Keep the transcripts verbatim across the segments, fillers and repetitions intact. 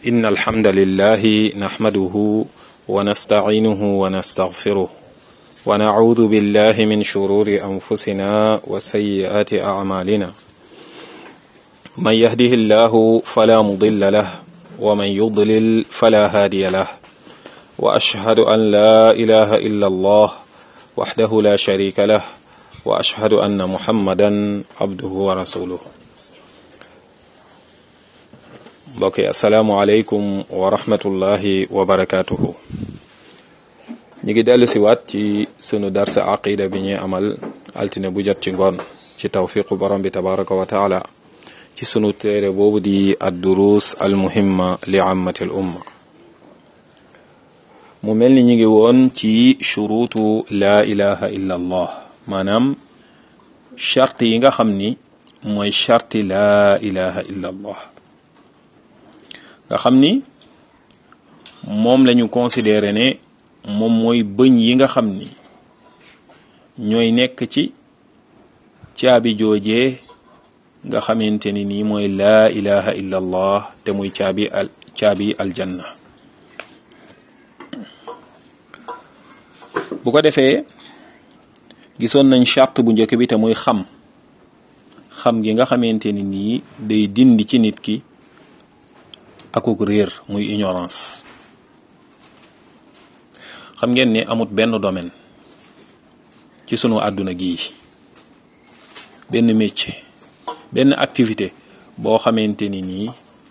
إن الحمد لله نحمده ونستعينه ونستغفره ونعوذ بالله من شرور أنفسنا وسيئات أعمالنا من يهده الله فلا مضل له ومن يضلل فلا هادي له وأشهد أن لا إله إلا الله وحده لا شريك له وأشهد أن محمدا عبده ورسوله mbokk yi asalaamualeykum wa rahmatullahi wa barakaatuhu ñu ngi dellu si waat ci sunu darsa aqida bi ñuy amal altine bu jot ci ngoon ci tawfiqu borom bi tabaraka wa taala ci sunu téere boobu di ad-durus al muhimma li ammati al umma mu mel ni ñu ngi woon ci shuruutu laa ilaha illa allah maanaam charte yi nga xam ni mooy charti laa ilaha illa allah nga xam ni moom lañu considéré ne moom mooy bëñ yi nga xam ni ñooy nekk ci caabi joojee nga xamante ni nii mooy laa ilaha illa allah te muy caabi al caabi aljanna bu ko defee gisoon nañ charte bu njëkk bi te muy xam xam gi nga xamante ni nii day dindi ci nit ki akuk réer muy ignorance xam ngeen ne amut benn domaine ci sunu àdduna gii benn métier benn activité boo xamante ni nii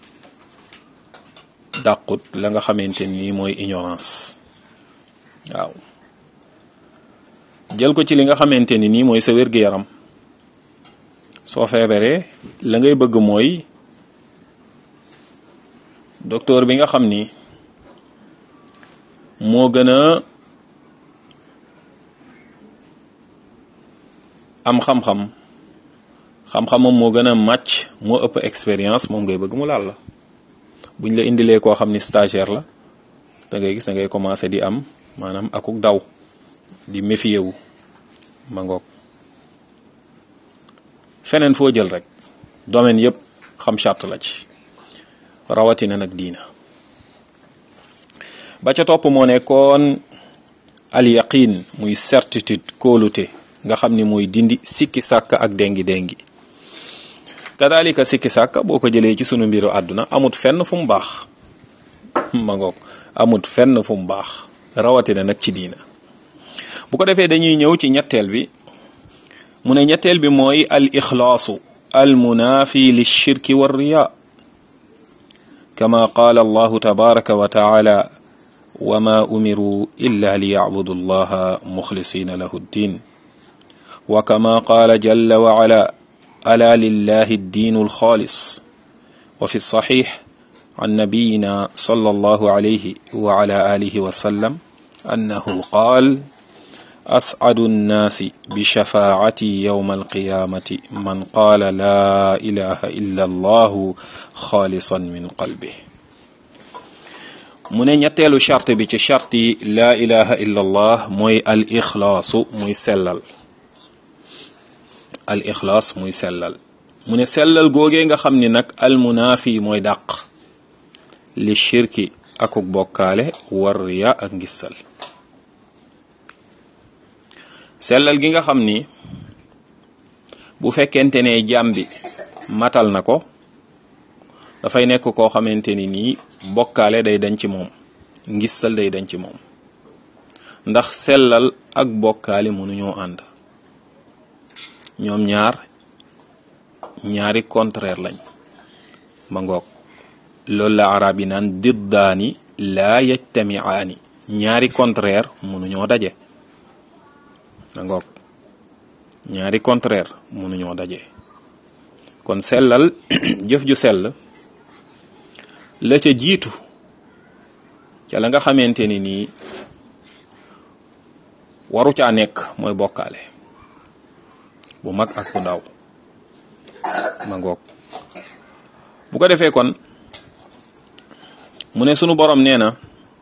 dàqut la nga xamante ni nii mooy ignorance waaw jël ko ci li nga xamante ni nii mooy sa wér-gu-yaram soo feebaree la ngay bëgg mooy docteur bi nga xam ni moo gën a am xam-xam xam-xamam moo gën a màcc moo ëpp expérience moom ngay bëgg mu laal la buñ la indilee koo xam ni stagiaire la da ngay gis da ngay commencer di am maanaam akuk daw di méfier wu ma ngoog feneen foo jël rek domaine yëpp xam charte la ci rawatina nag diina ba ca topp moo nekkoon al yaqin muy certitude kóolute nga xam ni mooy dindi sikki sàkk ak dengi dengi kadalika sikki sàkk boo ko jëlee ci sunu mbiru àdduna amut fenn fu mu baax ma ngoog amut fenn fu mu baax rawatina nag ci diina bu ko defee dañuy ñëw ci ñetteel bi mu ne ñetteel bi mooy al ixlaasu al munaafi li shirki wa riya kama qaala allahu tabaraka wa taala wa ma umiru illa li yacbudu allaha muxlisina lahu ddin wa kama qaala jalla wa ala ala lillahi ddiinu alxaalis wa fi saxiix an nabiyina sallallahu alayhi wa ala alihi wa sallam annahu qaal ascadu nnaasi bishafaacati yowma alqiyaamati man qaala laa ilaha illa allahu xaalisan min qalbi mu ne ñetteelu charte bi ci charte yi laa ilaha illa allah mooy al ixlaasu muy sellal al ixlaas muy sellal mu ne sellal googee nga xam ni nag al munaafi mooy dàq li shirki akuk bokkaale war riya ak ngissal sellal gi nga xam ni bu fekkente ne jaam bi matal na ko dafay nekk koo xamante ni nii bokkaale day dañ ci moom ngissal day dañ ci moom ndax sellal ak bokkaale mënuñoo ànd ñoom ñaar ñaari contraire lañ ma ngoog loolu la arab yi naan diddaani laa yajtamiaani ñaari contraire mënuñoo daje ma ngoog ñaari contraire mënuñoo daje kon sellal jëf ju sell la ca jiitu ca la nga xamante ni nii waru caa nekk mooy bokkaale bu mag ak bu ndaw ma ngoog bu ko defee kon mu ne sunu borom nee na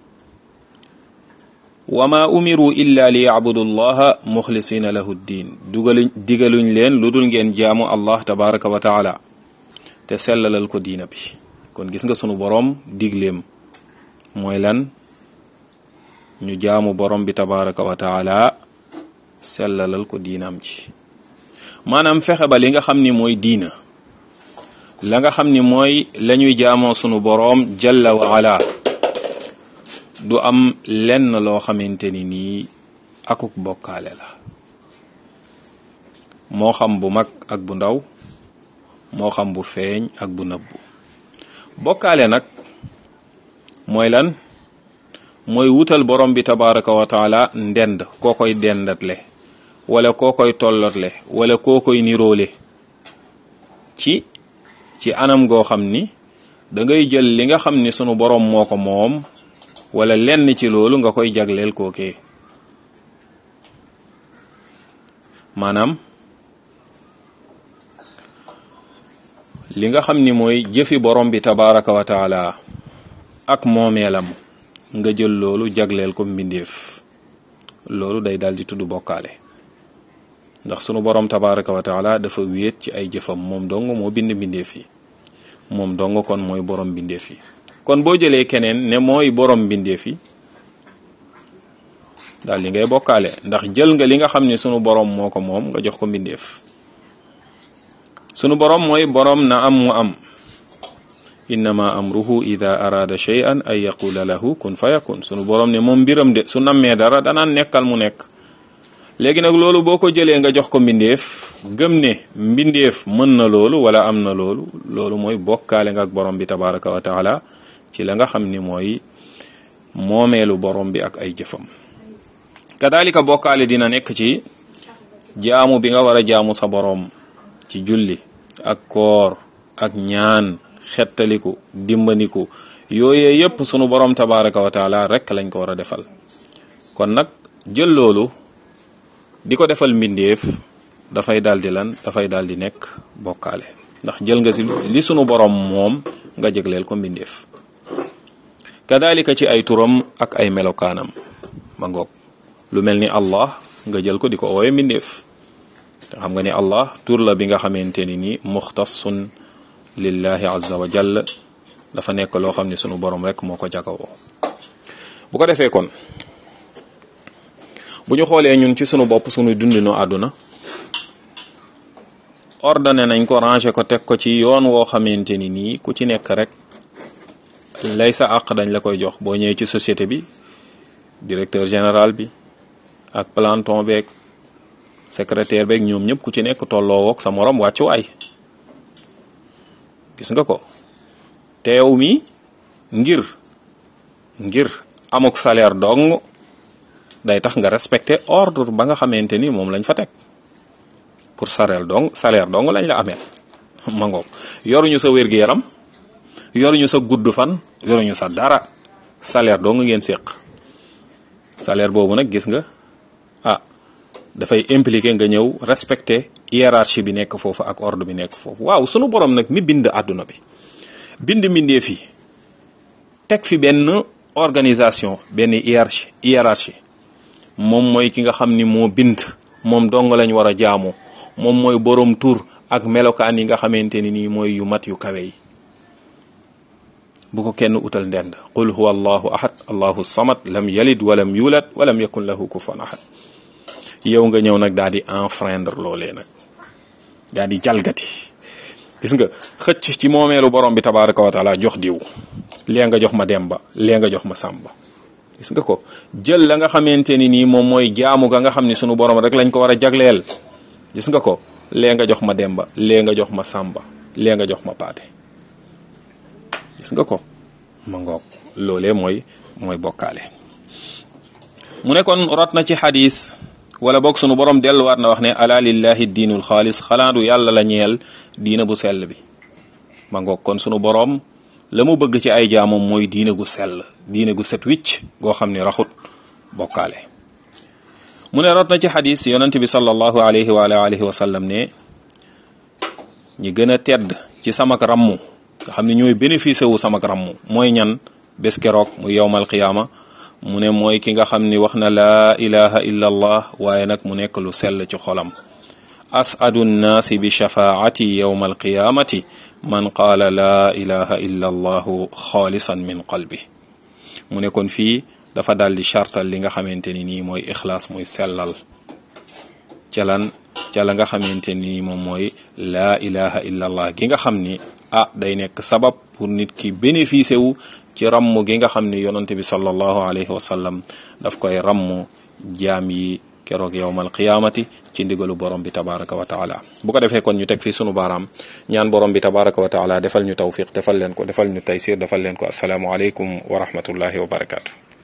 wa ma umiru illa li yacbudu llaha muxlisina lahu ddin dugaluñ digaluñ leen lu dul ngeen jaamu allah tabaraka wa taala te sellalal ko diina bi kon gis nga sunu boroom digleem mooy lan ñu jaamu borom bi tabaraka wa taala sellalal ko diinam ci maanaam fexe ba li nga xam ni mooy diina la nga xam ni mooy la ñuy jaamoo sunu boroom jalla wa ala du am lenn loo xamante ni nii akuk bokkaale la moo xam bu mag ak bu ndaw moo xam bu feeñ ak bu nëbbu bokkaale nag mooy lan mooy wutal borom bi tabaraka wa taala ndend koo koy dendatle wala koo koy tollotle wala koo koy niroole ci ci anam goo xam ni da ngay jël li nga xam ni sunu borom moo ko moom wala lenn ci loolu nga koy jagleel kookee maanaam li nga xam ni mooy jëfi borom bi tabaraka wa taala ak moomeelam nga jël loolu jagleel ko mbindeef loolu day daal di tudd bokkaale ndax sunu borom tabaraka wa taala dafa wéet ci ay jëfam moom dong moo bind mbindeef yi moom dong kon mooy borom mbindeef yi kon boo jëlee keneen ne mooy borom mbindeef yi daal li ngay bokkaale ndax jël nga li nga xam ne sunu borom moo ko moom nga jox ko mbindeef sunu borom mooy borom na am mu am innama amruhu ida arada shay'an ay yaqula lahu kun fayakun sunu borom ne moom mbiram de su nammee dara danaan nekkal mu nekk léegi nag loolu boo ko jëlee nga jox ko mbindeef gëm ne mbindeef mën na loolu wala am na loolu loolu mooy bokkaale nga ak borom bi tabaraka wa taala ci la nga xam ni mooy moomeelu borom bi ak ay jëfam kadalika bokkaale dina nekk ci jaamu bi nga war a jaamu sa borom ci julli ak koor ak ñaan xettaliku dimbaniku yooyee yépp sunu borom tabaraka wa taala rek lañ ko war a defal kon nag jël loolu di ko defal mbindeef dafay daldi lan dafay daldi nekk bokkaale ndax jël nga si li sunu borom moom nga jégleel ko mbindeef kadalika ci ay turam ak ay melokaanam ma ngoog lu mel ni Allah nga jël ko di ko ooye mbindeef te xam nga ni Allah tur la bi nga xamante ni nii muxtassun lillahi azza wa jalla dafa nekk loo xam ne sunu borom rek moo ko jagawoo bu ko defee kon bu ñu xoolee ñun ci sunu bopp sunu dundinu àdduna ordonné nañ ko ranger ko teg ko ci yoon woo xamante ni nii ku ci nekk rek lay sa àq dañ la koy jox boo ñëwee ci société bi directeur général bi ak planton beeg secrétaire beeg ñoom ñëpp ku ci nekk tolloo woog sa morom wàccuwaay gis nga ko teew mi ngir ngir amuk salaire dong day tax nga respecter ordre ba nga xamante ni moom lañ fa teg pour salaire dong salaire dong lañ la amee ma ngoog yoruñu sa wér-gu-yaram yoruñu sa gudd fan yoruñu sa dara salaire dong ngeen séq salaire boobu nag gis nga ah dafay impliquer nga ñëw respecter hiérarchie bi nekk foofu ak ordre bi nekk foofu waaw sunu borom nag mi bind àdduna bi bind mbindeef yi teg fi benn organisation benn hiérarchie hiérarchie moom mooy ki nga xam ni moo bind moom dong lañ war a jaamu moom mooy borom tur ak melokaan yi nga xamante ni nii mooy yu mat yu kawe yi bu ko kenn utal ndend qul huwa allahu ahad allahu samad lam yalid walam yulad walam yakun lahu kufuwan ahad yow nga ñëw nag daal di enfreindre loolee nag daal di jalgati gis nga xëcc ci moomeelu borom bi tabaraka wa taala jox diw lee nga jox ma demba lee nga jox ma sàmba gis nga ko jël la nga xamante ni nii moom mooy jaamu ga nga xam ni sunu borom rek lañ ko war a jagleel gis nga ko lee nga jox ma demba lee nga jox ma sàmba lee nga jox ma paate gis nga ko ma ngoog loolee mooy mooy bokkaale mu ne kon rot na ci xadis wala boog sunu borom delluwaat na wax ne ala lillahi diinul xaalis xalaatu yàlla la ñeel diina bu sell bi ma ngoog kon sunu borom la mu bëgg ci ay jaamam mooy diine gu sell diine gu set wicc goo xam ni raxut bokkaale mu ne rot na ci xadis yonent bi sallallahu alayhi wa alihi wa sallam ne ñi gën a tedd ci samak rammu nga xam ne ñooy bénéficié wu samak rammu mooy ñan bés keroog mu yowmal qiyaama mu ne mooy ki nga xam ni wax na laa ilaha illa allah waaye nag mu nekk lu sell ci xolam as'adu nnaasi bi shafaati yowma alqiyaamati man qaala laa ilaha illa allahu xaalisan min qalbi. mu ne kon fii dafa daal di chartal li nga xamante ni nii mooy ixlaas muy sellal ca lan ca la nga xamante ni moom mooy laa ilaha illa allah gi nga xam ni ah day nekk sabab pour nit ki bénéficier wu ci ramm gi nga xam ni yonante bi sallallahu alayhi wa sallam daf koy ramm jaam yi keroog yowmal qiyaamati ci ndigalu borom bi tabaraka wa taala. bu ko defee kon ñu teg fii sunu baaraam ñaan borom bi tabaraka wa taala defal ñu tawfiq defal leen ko defal ñu taysir defal leen ko asalaamu aleykum wa rahmatullahi wa barakaatu.